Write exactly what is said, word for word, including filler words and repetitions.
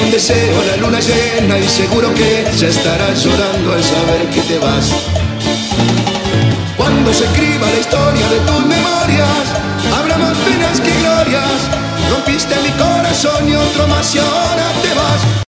un deseo a la luna llena y seguro que ya estarás llorando al saber que te vas. Cuando se escriba la historia de tus memorias, habrá más penas que glorias. Rompiste mi corazón y otro más y ahora te vas.